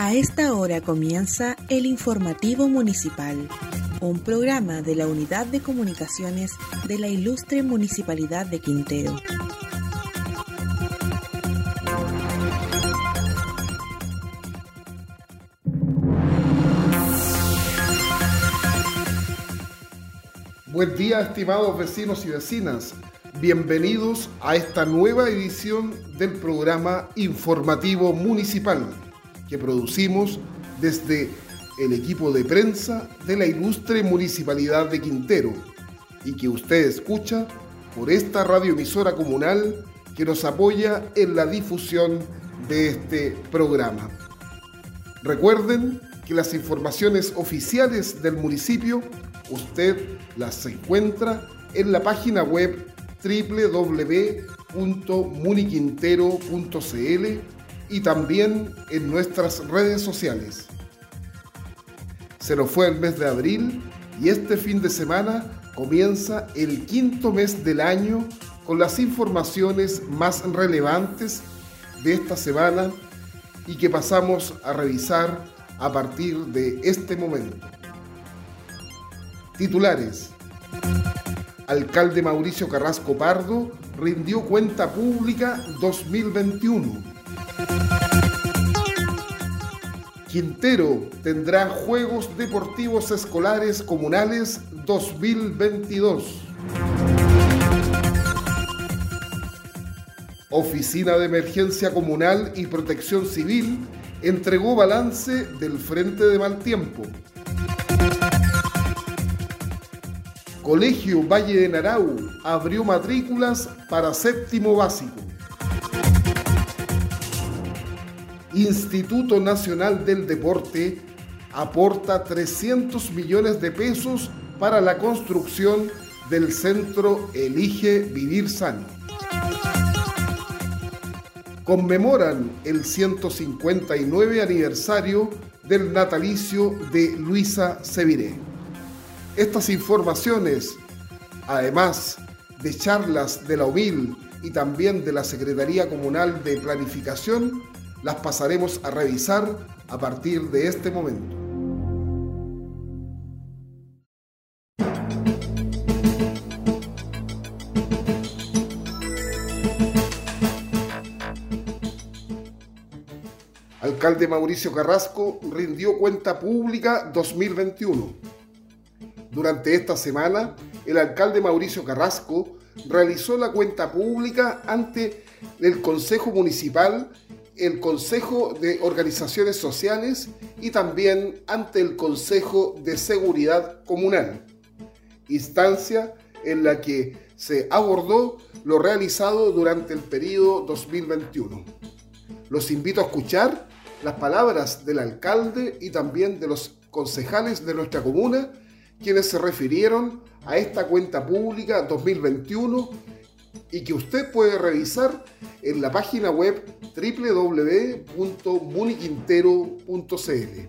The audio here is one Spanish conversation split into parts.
A esta hora comienza el Informativo Municipal, un programa de la Unidad de Comunicaciones de la Ilustre Municipalidad de Quintero. Buen día, estimados vecinos y vecinas. Bienvenidos a esta nueva edición del programa Informativo Municipal que producimos desde el equipo de prensa de la Ilustre Municipalidad de Quintero y que usted escucha por esta radioemisora comunal que nos apoya en la difusión de este programa. Recuerden que las informaciones oficiales del municipio usted las encuentra en la página web www.muniquintero.cl y también en nuestras redes sociales. Se nos fue el mes de abril y este fin de semana comienza el quinto mes del año con las informaciones más relevantes de esta semana y que pasamos a revisar a partir de este momento. Titulares. Alcalde Mauricio Carrasco Pardo rindió cuenta pública 2021. Quintero tendrá Juegos Deportivos Escolares Comunales 2022. Oficina de Emergencia Comunal y Protección Civil entregó balance del Frente de Mal Tiempo. Colegio Valle de Narau abrió matrículas para séptimo básico. Instituto Nacional del Deporte aporta 300 millones de pesos para la construcción del centro Elige Vivir Sano. Conmemoran el 159 aniversario del natalicio de Luisa Seviré. Estas informaciones, además de charlas de la UMIL y también de la Secretaría Comunal de Planificación, las pasaremos a revisar a partir de este momento. Alcalde Mauricio Carrasco rindió cuenta pública 2021. Durante esta semana, el alcalde Mauricio Carrasco realizó la cuenta pública ante el Consejo Municipal, el Consejo de Organizaciones Sociales y también ante el Consejo de Seguridad Comunal, instancia en la que se abordó lo realizado durante el periodo 2021. Los invito a escuchar las palabras del alcalde y también de los concejales de nuestra comuna, quienes se refirieron a esta cuenta pública 2021 y que usted puede revisar en la página web www.muniquintero.cl.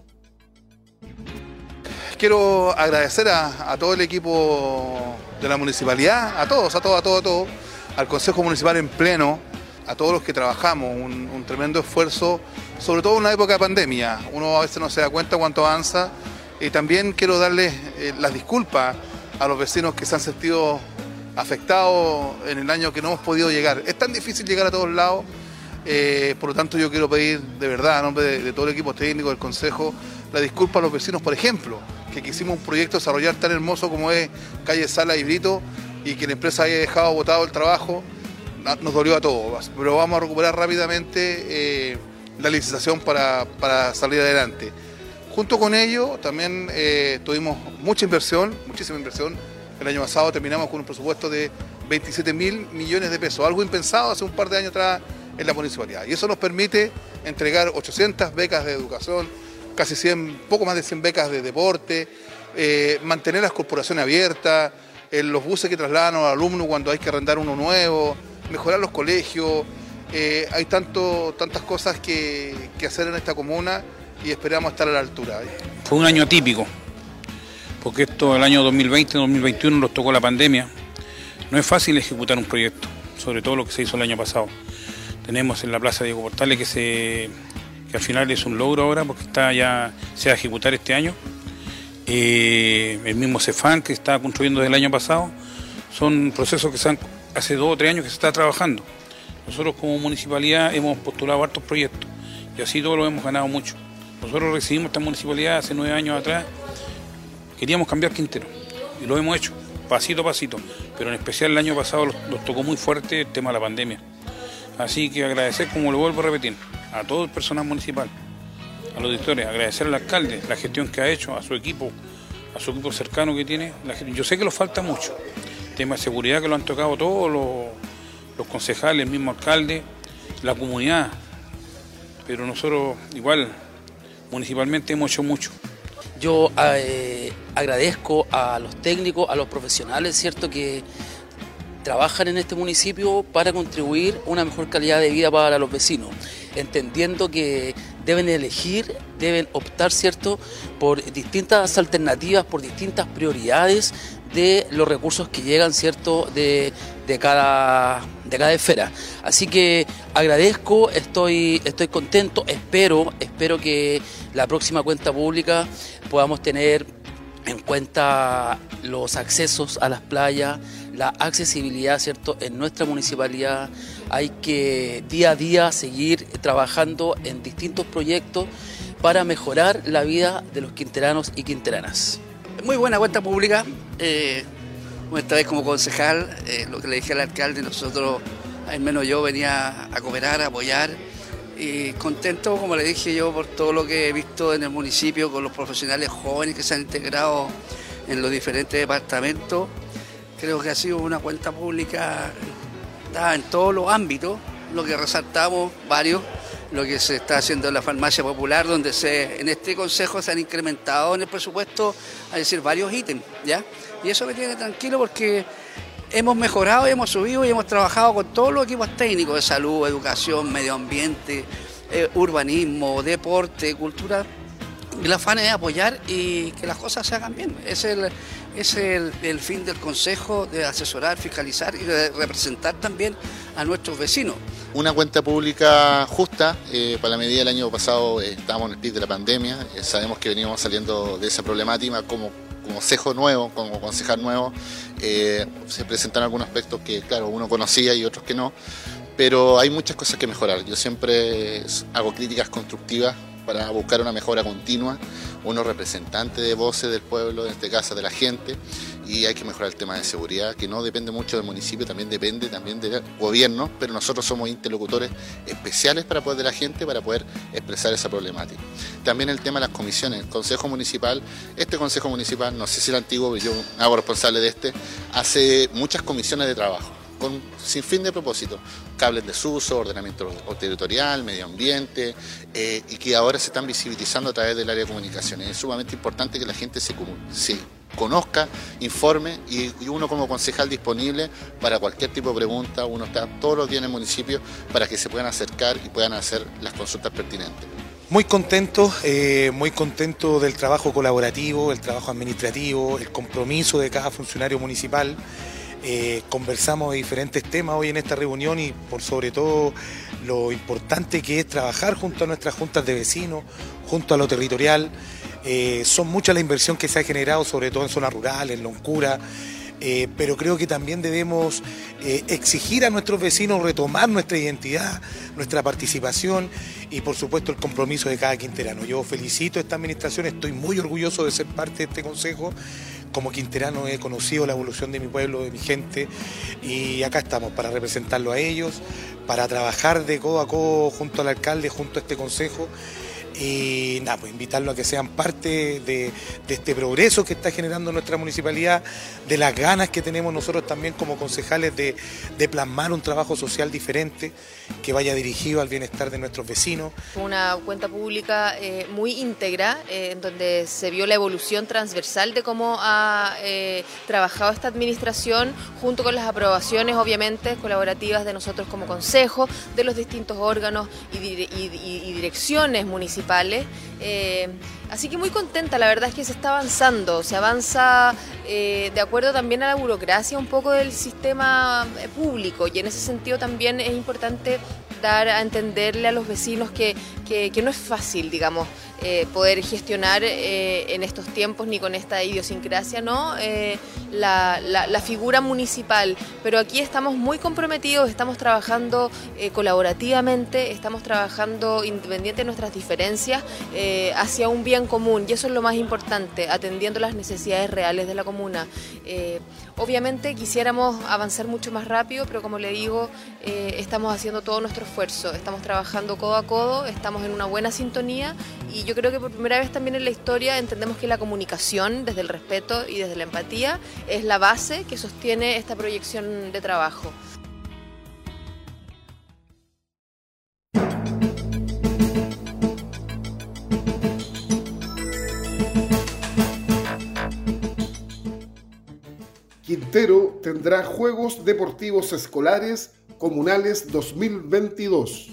Quiero agradecer a todo el equipo de la municipalidad, a todos, al Consejo Municipal en pleno, a todos los que trabajamos, un tremendo esfuerzo, sobre todo en una época de pandemia. Uno a veces no se da cuenta cuánto avanza. Y también quiero darles las disculpas a los vecinos que se han sentido afectados en el año que no hemos podido llegar. Es tan difícil llegar a todos lados, por lo tanto yo quiero pedir de verdad, a nombre de todo el equipo técnico del Consejo, la disculpa a los vecinos, por ejemplo, que quisimos un proyecto desarrollar tan hermoso como es Calle Sala y Brito y que la empresa haya dejado botado el trabajo. Nos dolió a todos, pero vamos a recuperar rápidamente la licitación para salir adelante. Junto con ello también tuvimos muchísima inversión. El año pasado terminamos con un presupuesto de 27.000 millones de pesos, algo impensado hace un par de años atrás en la municipalidad. Y eso nos permite entregar 800 becas de educación, casi 100, poco más de 100 becas de deporte, mantener las corporaciones abiertas, los buses que trasladan a los alumnos cuando hay que arrendar uno nuevo, mejorar los colegios. Hay tantas cosas que hacer en esta comuna y esperamos estar a la altura. Fue un año atípico, porque el año 2020-2021 nos tocó la pandemia. No es fácil ejecutar un proyecto, sobre todo lo que se hizo el año pasado. Tenemos en la Plaza Diego Portales que se que al final es un logro ahora porque se va a ejecutar este año. El mismo CEFAN que se estaba construyendo desde el año pasado, son procesos que hace 2 o 3 años que se está trabajando. Nosotros como municipalidad hemos postulado hartos proyectos y así todos lo hemos ganado mucho. Nosotros recibimos esta municipalidad hace 9 años atrás, queríamos cambiar Quintero y lo hemos hecho, pasito a pasito, pero en especial el año pasado nos tocó muy fuerte el tema de la pandemia. Así que agradecer, como lo vuelvo a repetir, a todo el personal municipal, a los auditores, agradecer al alcalde la gestión que ha hecho, a su equipo cercano que tiene. Yo sé que le falta mucho, tema de seguridad que lo han tocado todos los concejales, el mismo alcalde, la comunidad, pero nosotros igual municipalmente hemos hecho mucho. Yo agradezco a los técnicos, a los profesionales, ¿cierto?, que trabajan en este municipio para contribuir a una mejor calidad de vida para los vecinos, entendiendo que deben elegir, deben optar, ¿cierto?, por distintas alternativas, por distintas prioridades de los recursos que llegan, ¿cierto?, de cada esfera. Así que agradezco, estoy contento, espero que la próxima cuenta pública podamos tener en cuenta los accesos a las playas, la accesibilidad, ¿cierto?, en nuestra municipalidad. Hay que día a día seguir trabajando en distintos proyectos para mejorar la vida de los quinteranos y quinteranas. Muy buena cuenta pública. Esta vez como concejal, lo que le dije al alcalde, nosotros, al menos yo, venía a cooperar, a apoyar, y contento, como le dije yo, por todo lo que he visto en el municipio, con los profesionales jóvenes que se han integrado en los diferentes departamentos. Creo que ha sido una cuenta pública en todos los ámbitos, lo que resaltamos varios, lo que se está haciendo en la farmacia popular, donde en este consejo se han incrementado en el presupuesto, es decir, varios ítems, ¿ya? Y eso me tiene tranquilo porque hemos mejorado, hemos subido y hemos trabajado con todos los equipos técnicos de salud, educación, medio ambiente, urbanismo, deporte, cultura. El afán es apoyar y que las cosas se hagan bien. Es el fin del consejo, de asesorar, fiscalizar y de representar también a nuestros vecinos. Una cuenta pública justa. Para la medida del año pasado estábamos en el pic de la pandemia, sabemos que veníamos saliendo de esa problemática como consejo nuevo, como concejal nuevo. Se presentan algunos aspectos que, claro, uno conocía y otros que no, pero hay muchas cosas que mejorar. Yo siempre hago críticas constructivas para buscar una mejora continua, uno representante de voces del pueblo, en este caso de la gente, y hay que mejorar el tema de seguridad, que no depende mucho del municipio, también depende del gobierno, pero nosotros somos interlocutores especiales para poder de la gente, para poder expresar esa problemática. También el tema de las comisiones, el Consejo Municipal, este Consejo Municipal, no sé si el antiguo, yo me hago responsable de hace muchas comisiones de trabajo, sin fin de propósito, cables de desuso, ordenamiento territorial, medio ambiente, y que ahora se están visibilizando a través del área de comunicaciones. Es sumamente importante que la gente se conozca, informe, y uno como concejal disponible para cualquier tipo de pregunta. Uno está todos los días en el municipio para que se puedan acercar y puedan hacer las consultas pertinentes. Muy contento del trabajo colaborativo, el trabajo administrativo, el compromiso de cada funcionario municipal. Conversamos de diferentes temas hoy en esta reunión y por sobre todo lo importante que es trabajar junto a nuestras juntas de vecinos, junto a lo territorial. Son muchas la inversión que se ha generado, sobre todo en zonas rurales, en Loncura, pero creo que también debemos exigir a nuestros vecinos retomar nuestra identidad, nuestra participación y por supuesto el compromiso de cada quinterano. Yo felicito a esta administración, estoy muy orgulloso de ser parte de este consejo. Como quinterano he conocido la evolución de mi pueblo, de mi gente, y acá estamos para representarlo a ellos, para trabajar de codo a codo junto al alcalde, junto a este consejo, y nada, pues invitarlo a que sean parte de este progreso que está generando nuestra municipalidad, de las ganas que tenemos nosotros también como concejales de plasmar un trabajo social diferente que vaya dirigido al bienestar de nuestros vecinos. Una cuenta pública muy íntegra, en donde se vio la evolución transversal de cómo ha trabajado esta administración, junto con las aprobaciones obviamente colaborativas de nosotros como consejo, de los distintos órganos y direcciones municipales. Así que muy contenta, la verdad es que se está avanzando, se avanza de acuerdo también a la burocracia un poco del sistema público, y en ese sentido también es importante dar a entenderle a los vecinos que no es fácil, digamos, poder gestionar en estos tiempos ni con esta idiosincrasia, ¿no? La figura municipal, pero aquí estamos muy comprometidos, estamos trabajando colaborativamente, estamos trabajando independiente de nuestras diferencias hacia un bien común, y eso es lo más importante, atendiendo las necesidades reales de la comuna. Obviamente quisiéramos avanzar mucho más rápido, pero como le digo, estamos haciendo todo nuestro esfuerzo, estamos trabajando codo a codo, estamos en una buena sintonía, y yo creo que por primera vez también en la historia entendemos que la comunicación, desde el respeto y desde la empatía, es la base que sostiene esta proyección de trabajo. Quintero tendrá Juegos Deportivos Escolares Comunales 2022.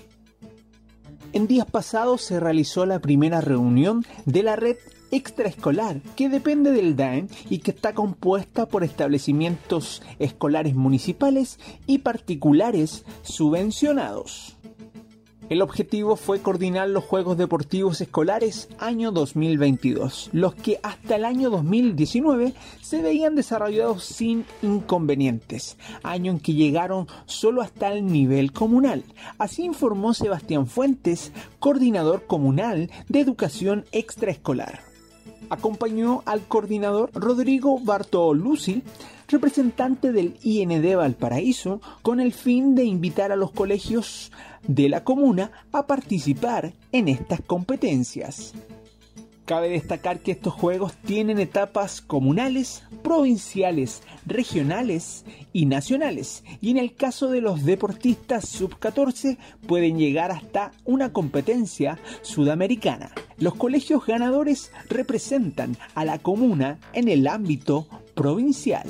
En días pasados se realizó la primera reunión de la red extraescolar, que depende del DAEM y que está compuesta por establecimientos escolares municipales y particulares subvencionados. El objetivo fue coordinar los Juegos Deportivos Escolares año 2022, los que hasta el año 2019 se veían desarrollados sin inconvenientes, año en que llegaron solo hasta el nivel comunal. Así informó Sebastián Fuentes, coordinador comunal de educación extraescolar. Acompañó al coordinador Rodrigo Bartoluzzi, representante del IND Valparaíso, con el fin de invitar a los colegios de la comuna a participar en estas competencias. Cabe destacar que estos juegos tienen etapas comunales, provinciales, regionales y nacionales, y en el caso de los deportistas sub-14 pueden llegar hasta una competencia sudamericana. Los colegios ganadores representan a la comuna en el ámbito provincial.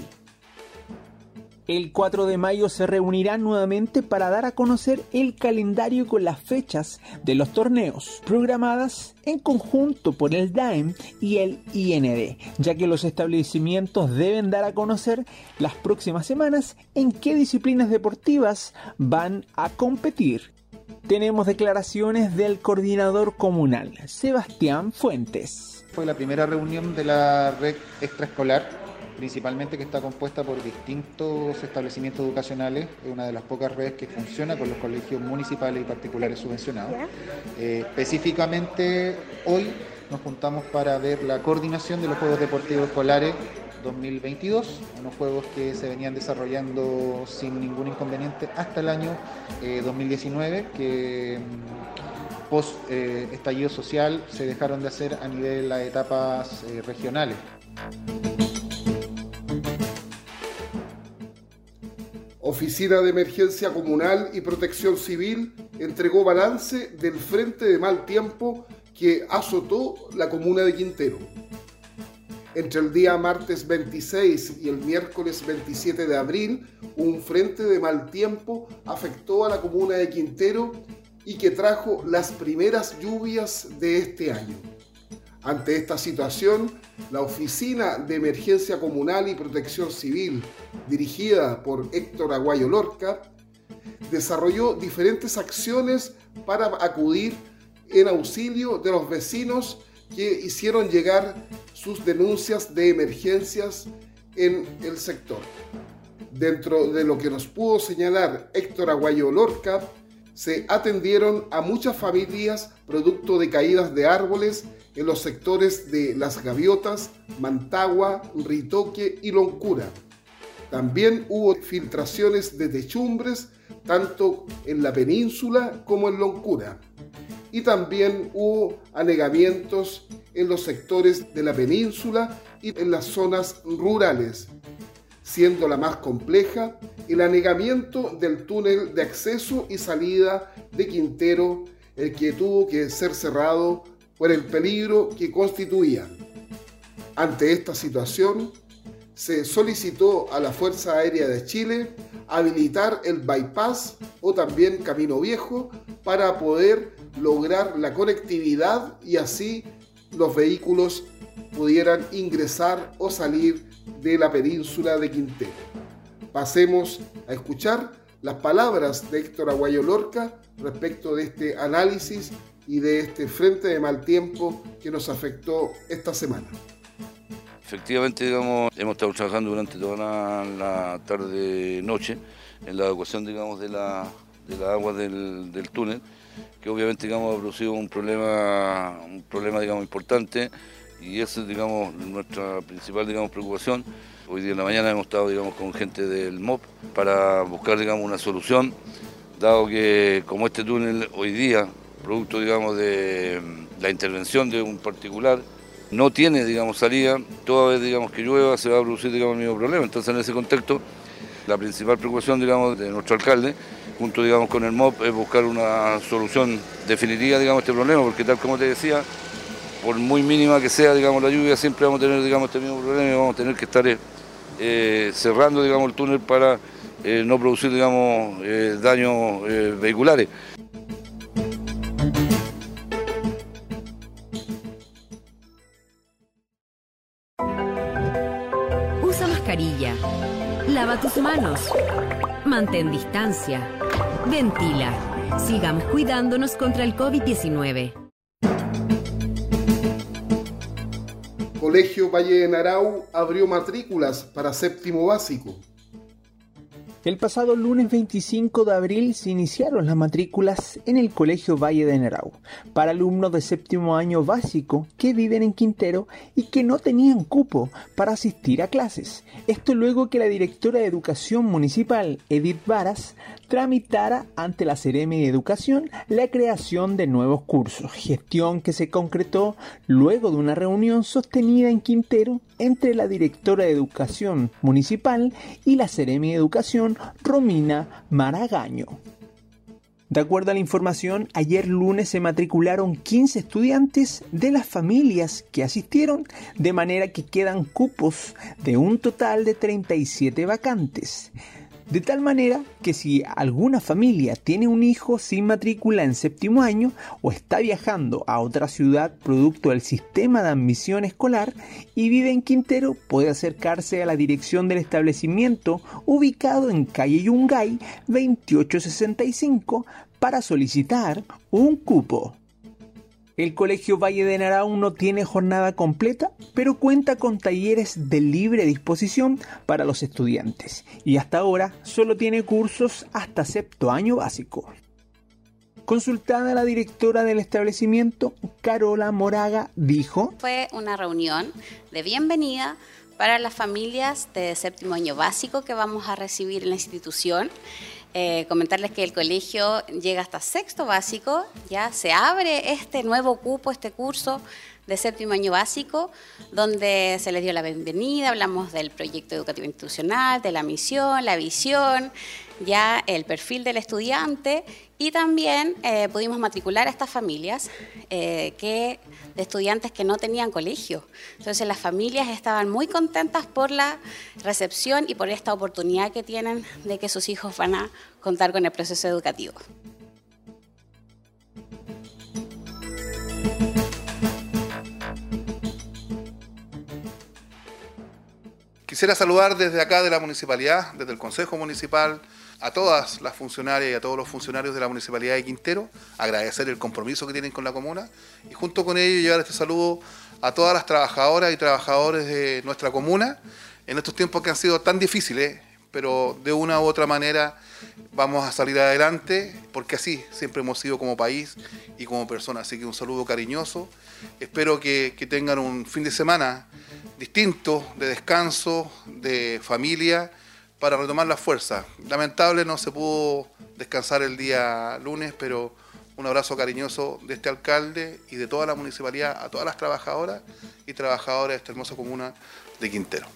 El 4 de mayo se reunirán nuevamente para dar a conocer el calendario con las fechas de los torneos, programadas en conjunto por el DAEM y el IND, ya que los establecimientos deben dar a conocer las próximas semanas en qué disciplinas deportivas van a competir. Tenemos declaraciones del coordinador comunal, Sebastián Fuentes. Fue la primera reunión de la red extraescolar, principalmente que está compuesta por distintos establecimientos educacionales. Es una de las pocas redes que funciona con los colegios municipales y particulares subvencionados. Específicamente hoy nos juntamos para ver la coordinación de los Juegos Deportivos Escolares 2022, unos juegos que se venían desarrollando sin ningún inconveniente hasta el año 2019, que post estallido social se dejaron de hacer a nivel de las etapas regionales. Oficina de Emergencia Comunal y Protección Civil entregó balance del frente de mal tiempo que azotó la comuna de Quintero. Entre el día martes 26 y el miércoles 27 de abril, un frente de mal tiempo afectó a la comuna de Quintero y que trajo las primeras lluvias de este año. Ante esta situación, la Oficina de Emergencia Comunal y Protección Civil, dirigida por Héctor Aguayo Lorca, desarrolló diferentes acciones para acudir en auxilio de los vecinos que hicieron llegar sus denuncias de emergencias en el sector. Dentro de lo que nos pudo señalar Héctor Aguayo Lorca, se atendieron a muchas familias producto de caídas de árboles en los sectores de Las Gaviotas, Mantagua, Ritoque y Loncura. También hubo filtraciones de techumbres tanto en la península como en Loncura. Y también hubo anegamientos en los sectores de la península y en las zonas rurales, siendo la más compleja el anegamiento del túnel de acceso y salida de Quintero, el que tuvo que ser cerrado por el peligro que constituía. Ante esta situación, se solicitó a la Fuerza Aérea de Chile habilitar el bypass o también Camino Viejo para poder lograr la conectividad y así los vehículos pudieran ingresar o salir de la península de Quintero. Pasemos a escuchar las palabras de Héctor Aguayo Lorca respecto de este análisis y de este frente de mal tiempo que nos afectó esta semana. Efectivamente, digamos, hemos estado trabajando durante toda la tarde-noche en la evacuación, digamos, de la agua del túnel, que obviamente, digamos, ha producido un problema, digamos, importante, y esa es, digamos, nuestra principal, digamos, preocupación. Hoy día en la mañana hemos estado, digamos, con gente del MOP para buscar, digamos, una solución, dado que como este túnel hoy día, producto, digamos, de la intervención de un particular, no tiene, digamos, salida, toda vez, digamos, que llueva se va a producir, digamos, el mismo problema. Entonces, en ese contexto, la principal preocupación, digamos, de nuestro alcalde, junto, digamos, con el MOP, es buscar una solución definitiva, digamos, a este problema, porque tal como te decía, por muy mínima que sea, digamos, la lluvia, siempre vamos a tener, digamos, este mismo problema y vamos a tener que estar cerrando, digamos, el túnel para no producir, digamos, daños vehiculares. Usa mascarilla. Lava tus manos. Mantén distancia. Ventila. Sigamos cuidándonos contra el COVID-19. Colegio Valle de Narau abrió matrículas para séptimo básico. El pasado lunes 25 de abril se iniciaron las matrículas en el Colegio Valle de Narau para alumnos de séptimo año básico que viven en Quintero y que no tenían cupo para asistir a clases. Esto luego que la directora de Educación Municipal, Edith Varas, tramitara ante la Seremi de Educación la creación de nuevos cursos, gestión que se concretó luego de una reunión sostenida en Quintero entre la directora de Educación Municipal y la Seremi de Educación, Romina Maragaño. De acuerdo a la información, ayer lunes se matricularon 15 estudiantes de las familias que asistieron, de manera que quedan cupos de un total de 37 vacantes. De tal manera que si alguna familia tiene un hijo sin matrícula en séptimo año o está viajando a otra ciudad producto del sistema de admisión escolar y vive en Quintero, puede acercarse a la dirección del establecimiento ubicado en calle Yungay 2865 para solicitar un cupo. El Colegio Valle de Narau no tiene jornada completa, pero cuenta con talleres de libre disposición para los estudiantes y hasta ahora solo tiene cursos hasta sexto año básico. Consultada la directora del establecimiento, Carola Moraga, dijo: Fue una reunión de bienvenida para las familias de séptimo año básico que vamos a recibir en la institución. Comentarles que el colegio llega hasta sexto básico, ya se abre este nuevo cupo, este curso de séptimo año básico, donde se les dio la bienvenida, hablamos del proyecto educativo institucional, de la misión, la visión, ya el perfil del estudiante y también pudimos matricular a estas familias de estudiantes que no tenían colegio. Entonces las familias estaban muy contentas por la recepción y por esta oportunidad que tienen de que sus hijos van a contar con el proceso educativo. Quisiera saludar desde acá de la municipalidad, desde el Consejo Municipal, a todas las funcionarias y a todos los funcionarios de la Municipalidad de Quintero, agradecer el compromiso que tienen con la comuna y junto con ello llevar este saludo a todas las trabajadoras y trabajadores de nuestra comuna en estos tiempos que han sido tan difíciles, pero de una u otra manera vamos a salir adelante porque así siempre hemos sido como país y como personas. Así que un saludo cariñoso, espero que tengan un fin de semana distinto, de descanso, de familia, para retomar la fuerza. Lamentable no se pudo descansar el día lunes, pero un abrazo cariñoso de este alcalde y de toda la municipalidad a todas las trabajadoras y trabajadores de esta hermosa comuna de Quintero.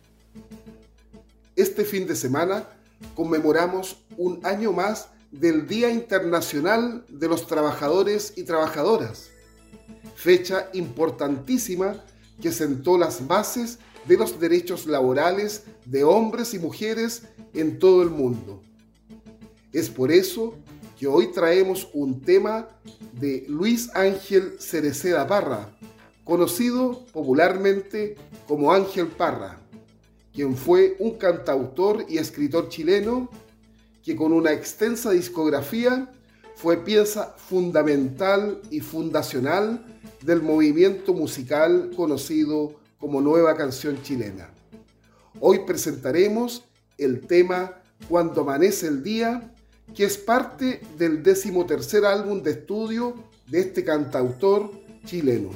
Este fin de semana conmemoramos un año más del Día Internacional de los Trabajadores y Trabajadoras, fecha importantísima que sentó las bases de los derechos laborales de hombres y mujeres en todo el mundo. Es por eso que hoy traemos un tema de Luis Ángel Cereceda Parra, conocido popularmente como Ángel Parra, quien fue un cantautor y escritor chileno que con una extensa discografía fue pieza fundamental y fundacional del movimiento musical conocido como Nueva Canción Chilena. Hoy presentaremos el tema Cuando amanece el día, que es parte del 13º álbum de estudio de este cantautor chileno.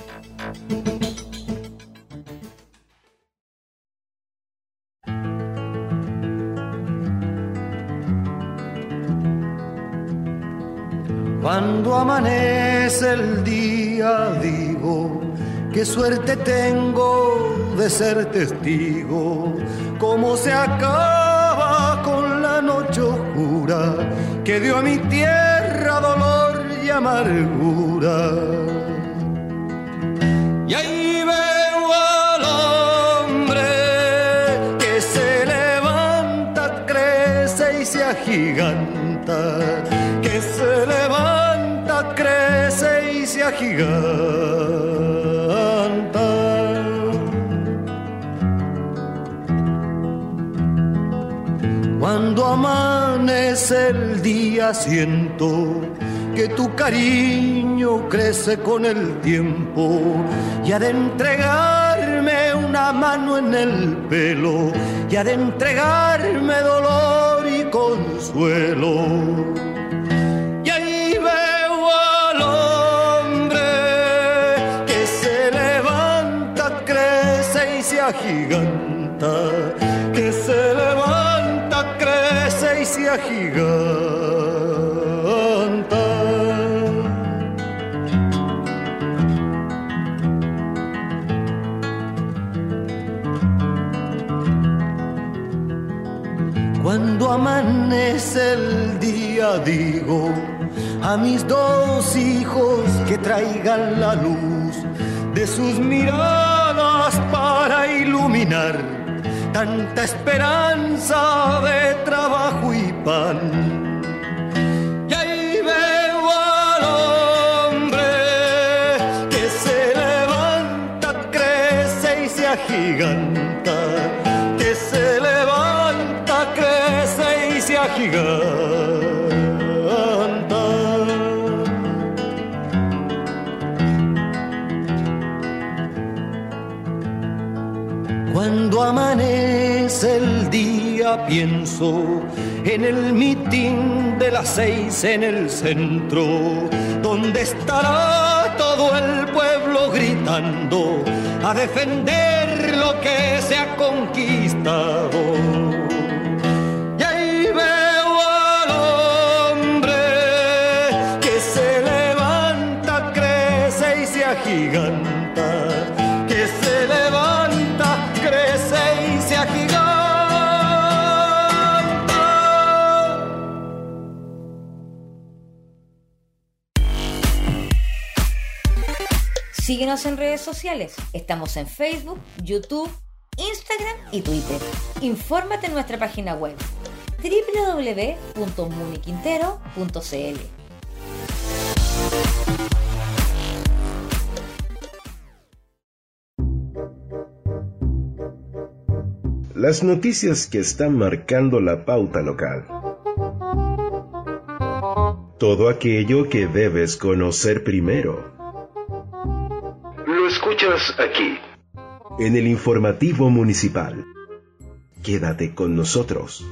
Cuando amanece el día digo, qué suerte tengo de ser testigo, cómo se acaba con la noche oscura que dio a mi tierra dolor y amargura. Y ahí veo al hombre que se levanta, crece y se agiganta, que se levanta, crece y se agiganta. Cuando amanece el día siento que tu cariño crece con el tiempo y ha de entregarme una mano en el pelo y ha de entregarme dolor y consuelo. Y ahí veo al hombre que se levanta, crece y se agiganta, que se levanta, crece y se agiganta. Cuando amanece el día digo a mis dos hijos que traigan la luz de sus miradas para iluminar tanta esperanza de trabajo y pan. Y ahí veo al hombre que se levanta, crece y se agiganta, que se levanta, crece y se agiganta. Cuando amanece el día pienso en el mitin de las 6 en el centro, donde estará todo el pueblo gritando a defender lo que se ha conquistado. Y ahí veo al hombre que se levanta, crece y se agiganta, que se levanta, crece y se agiganta. Síguenos en redes sociales. Estamos en Facebook, YouTube, Instagram y Twitter. Infórmate en nuestra página web www.muniquintero.cl. Las noticias que están marcando la pauta local. Todo aquello que debes conocer primero. Lo escuchas aquí, en el informativo municipal. Quédate con nosotros.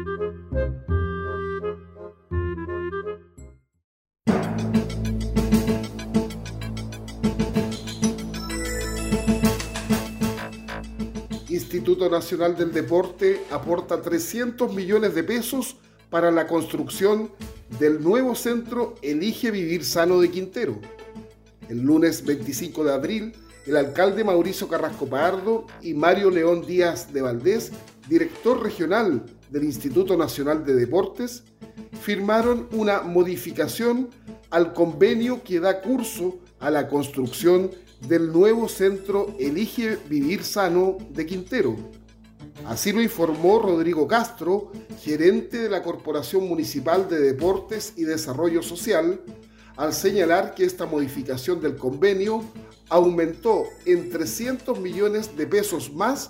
Instituto Nacional del Deporte aporta 300 millones de pesos para la construcción del nuevo centro Elige Vivir Sano de Quintero. El lunes 25 de abril, el alcalde Mauricio Carrasco Pardo y Mario León Díaz de Valdés, director regional del Instituto Nacional de Deportes, firmaron una modificación al convenio que da curso a la construcción del nuevo centro Elige Vivir Sano de Quintero. Así lo informó Rodrigo Castro, gerente de la Corporación Municipal de Deportes y Desarrollo Social, al señalar que esta modificación del convenio aumentó en 300 millones de pesos más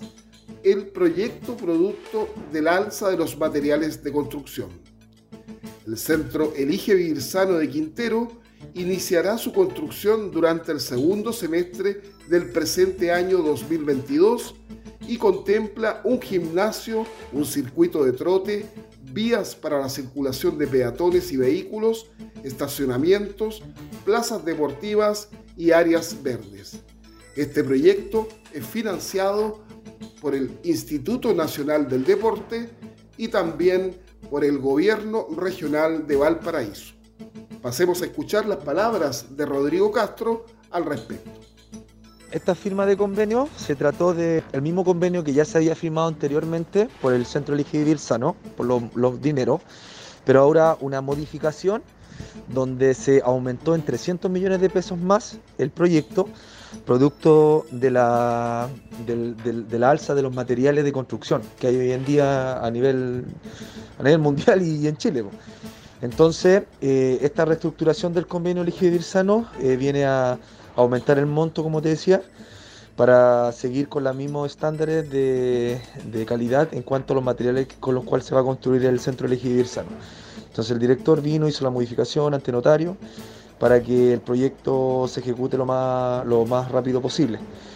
el proyecto producto del alza de los materiales de construcción. El Centro Elige Vivir Sano de Quintero iniciará su construcción durante el segundo semestre del presente año 2022 y contempla un gimnasio, un circuito de trote, vías para la circulación de peatones y vehículos, estacionamientos, plazas deportivas y áreas verdes. Este proyecto es financiado por el Instituto Nacional del Deporte y también por el Gobierno Regional de Valparaíso. Pasemos a escuchar las palabras de Rodrigo Castro al respecto. Esta firma de convenio se trató del mismo convenio que ya se había firmado anteriormente por el Centro Elige Vivir Sano, por los dineros, pero ahora una modificación donde se aumentó en 300 millones de pesos más el proyecto, producto de la alza de los materiales de construcción que hay hoy en día a nivel mundial y en Chile. Entonces, esta reestructuración del convenio Elige Vivir Sano viene a aumentar el monto, como te decía, para seguir con los mismos estándares de calidad en cuanto a los materiales con los cuales se va a construir el Centro Elige Vivir Sano. Entonces el director hizo la modificación ante notario para que el proyecto se ejecute lo más rápido posible.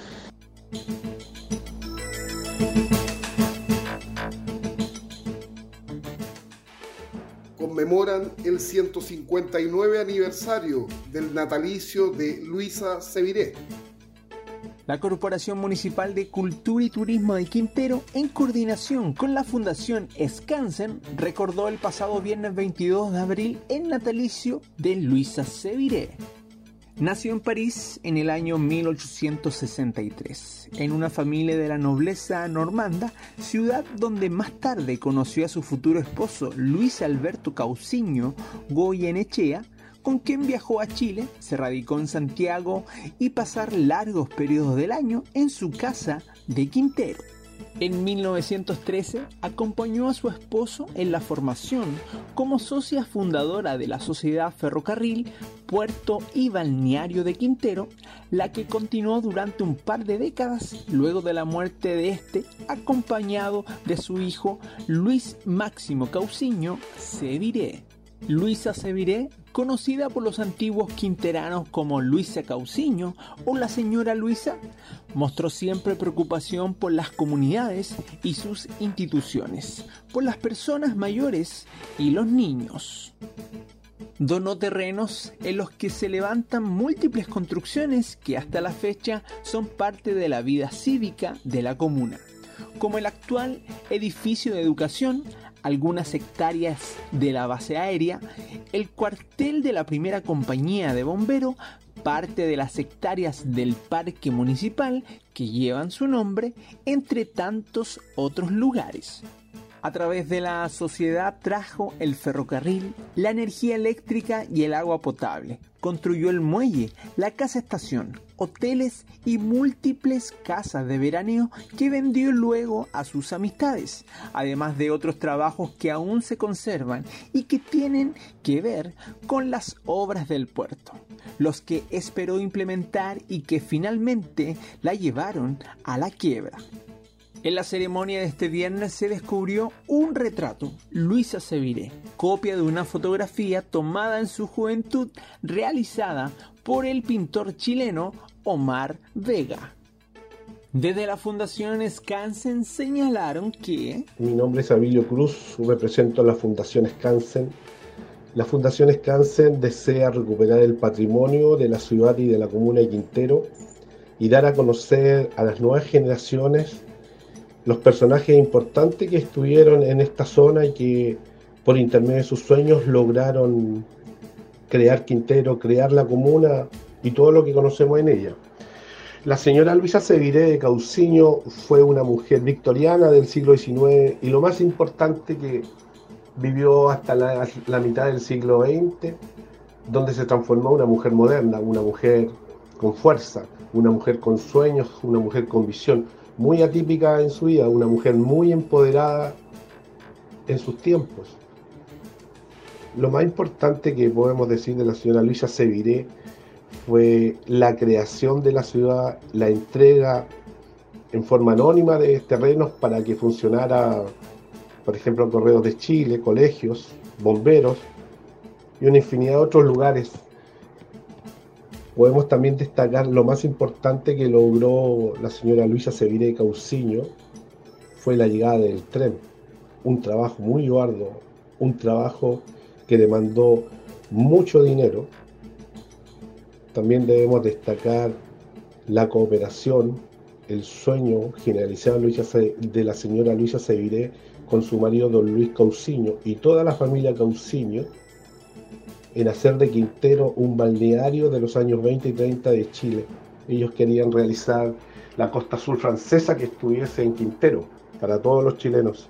Conmemoran el 159 aniversario del natalicio de Luisa Seviré. La Corporación Municipal de Cultura y Turismo de Quintero, en coordinación con la Fundación Scansen, recordó el pasado viernes 22 de abril el natalicio de Luisa Seviré. Nació en París en el año 1863, en una familia de la nobleza normanda, ciudad donde más tarde conoció a su futuro esposo Luis Alberto Cauciño Goyenechea, con quien viajó a Chile, se radicó en Santiago y pasar largos periodos del año en su casa de Quintero. En 1913 acompañó a su esposo en la formación como socia fundadora de la Sociedad Ferrocarril, Puerto y Balneario de Quintero, la que continuó durante un par de décadas luego de la muerte de este, acompañado de su hijo Luis Máximo Cauciño Seviré. Luisa Seviré, conocida por los antiguos quinteranos como Luisa Cauciño o la señora Luisa, mostró siempre preocupación por las comunidades y sus instituciones, por las personas mayores y los niños. Donó terrenos en los que se levantan múltiples construcciones que hasta la fecha son parte de la vida cívica de la comuna, como el actual edificio de educación, algunas hectáreas de la base aérea, el cuartel de la primera compañía de bomberos, parte de las hectáreas del parque municipal que llevan su nombre, entre tantos otros lugares. A través de la sociedad trajo el ferrocarril, la energía eléctrica y el agua potable. Construyó el muelle, la casa estación, hoteles y múltiples casas de veraneo que vendió luego a sus amistades, además de otros trabajos que aún se conservan y que tienen que ver con las obras del puerto, los que esperó implementar y que finalmente la llevaron a la quiebra. En la ceremonia de este viernes se descubrió un retrato, Luisa Seviré, copia de una fotografía tomada en su juventud realizada por el pintor chileno Omar Vega. Desde la Fundación Scansen señalaron que... Mi nombre es Abilio Cruz, represento a la Fundación Scansen. La Fundación Scansen desea recuperar el patrimonio de la ciudad y de la comuna de Quintero y dar a conocer a las nuevas generaciones los personajes importantes que estuvieron en esta zona y que por intermedio de sus sueños lograron crear Quintero, crear la comuna y todo lo que conocemos en ella. La señora Luisa Seviré de Cauciño fue una mujer victoriana del siglo XIX y lo más importante, que vivió hasta la mitad del siglo XX, donde se transformó en una mujer moderna, una mujer con fuerza, una mujer con sueños, una mujer con visión, muy atípica en su vida, una mujer muy empoderada en sus tiempos. Lo más importante que podemos decir de la señora Luisa Seviré fue la creación de la ciudad, la entrega en forma anónima de terrenos para que funcionara, por ejemplo, Correos de Chile, colegios, bomberos y una infinidad de otros lugares. Podemos también destacar lo más importante que logró la señora Luisa Seviré Cauciño, fue la llegada del tren. Un trabajo muy arduo, un trabajo que demandó mucho dinero. También debemos destacar la cooperación, el sueño generalizado de la señora Luisa Seviré con su marido don Luis Cauciño y toda la familia Cauciño en hacer de Quintero un balneario de los años 20 y 30 de Chile. Ellos querían realizar la costa sur francesa que estuviese en Quintero para todos los chilenos.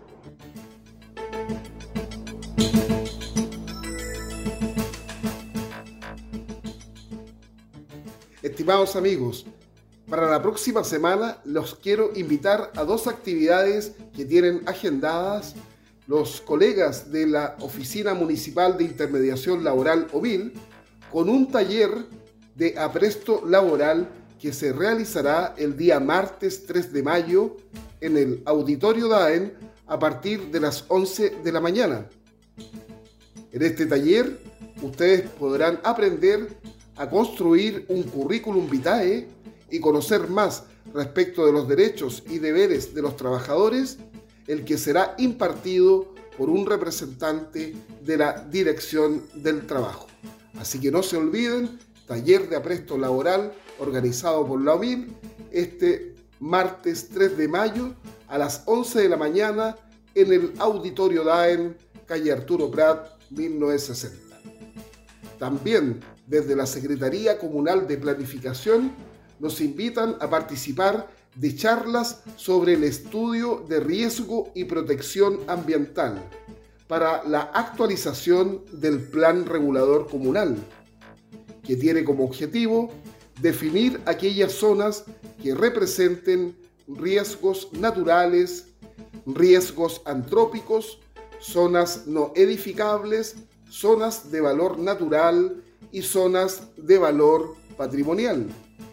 Estimados amigos, para la próxima semana los quiero invitar a 2 actividades que tienen agendadas los colegas de la Oficina Municipal de Intermediación Laboral OMIL con un taller de apresto laboral que se realizará el día martes 3 de mayo en el Auditorio DAEN a partir de las 11 de la mañana. En este taller ustedes podrán aprender a construir un currículum vitae y conocer más respecto de los derechos y deberes de los trabajadores, el que será impartido por un representante de la Dirección del Trabajo. Así que no se olviden, taller de apresto laboral organizado por la OMIL este martes 3 de mayo a las 11 de la mañana en el Auditorio DAEN, calle Arturo Prat, 1960. También desde la Secretaría Comunal de Planificación nos invitan a participar de charlas sobre el estudio de riesgo y protección ambiental para la actualización del Plan Regulador Comunal, que tiene como objetivo definir aquellas zonas que representen riesgos naturales, riesgos antrópicos, zonas no edificables, zonas de valor natural y zonas de valor patrimonial.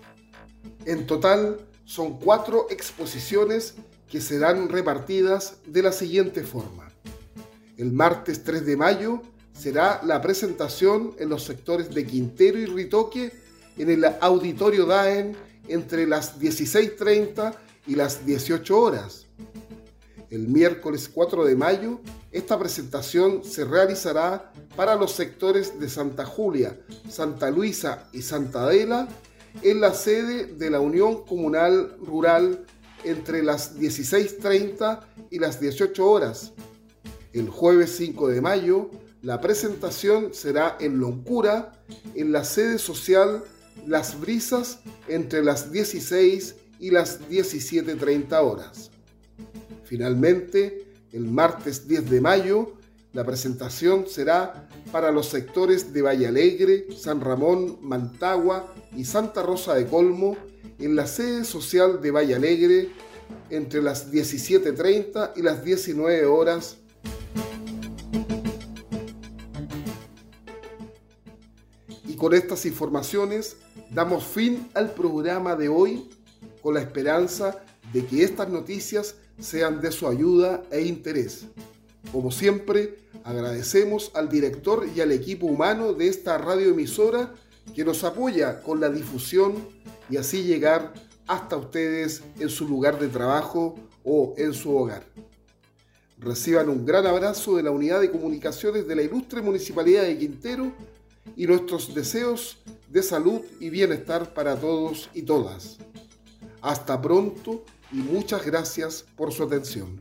En total, son 4 exposiciones que serán repartidas de la siguiente forma. El martes 3 de mayo será la presentación en los sectores de Quintero y Ritoque en el Auditorio DAEN entre las 16:30 y las 18 horas. El miércoles 4 de mayo, esta presentación se realizará para los sectores de Santa Julia, Santa Luisa y Santa Adela en la sede de la Unión Comunal Rural entre las 16:30 y las 18 horas. El jueves 5 de mayo, la presentación será en Loncura, en la sede social Las Brisas, entre las 16 y las 17:30 horas. Finalmente, el martes 10 de mayo, la presentación será para los sectores de Valle Alegre, San Ramón, Mantagua y Santa Rosa de Colmo, en la sede social de Valle Alegre, entre las 17:30 y las 19 horas. Y con estas informaciones damos fin al programa de hoy, con la esperanza de que estas noticias sean de su ayuda e interés. Como siempre, agradecemos al director y al equipo humano de esta radioemisora que nos apoya con la difusión y así llegar hasta ustedes en su lugar de trabajo o en su hogar. Reciban un gran abrazo de la Unidad de Comunicaciones de la Ilustre Municipalidad de Quintero y nuestros deseos de salud y bienestar para todos y todas. Hasta pronto y muchas gracias por su atención.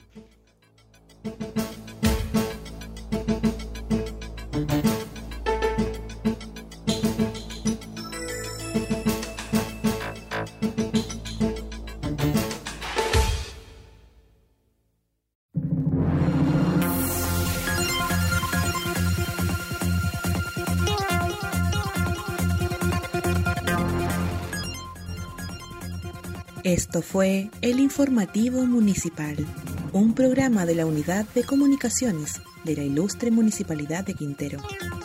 Esto fue el Informativo Municipal, un programa de la Unidad de Comunicaciones de la Ilustre Municipalidad de Quintero.